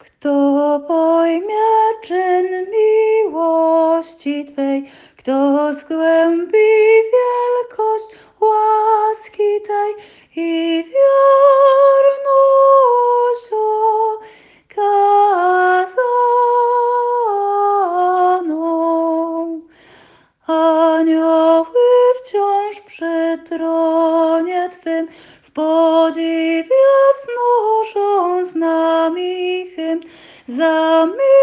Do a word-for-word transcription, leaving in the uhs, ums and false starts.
Kto pojmie czyn miłości Twej, kto zgłębi wielkość łaski Tej i wierność okazaną. Anioły wciąż przy tronie Twym w podziwie wznoszą z nami hymn. Za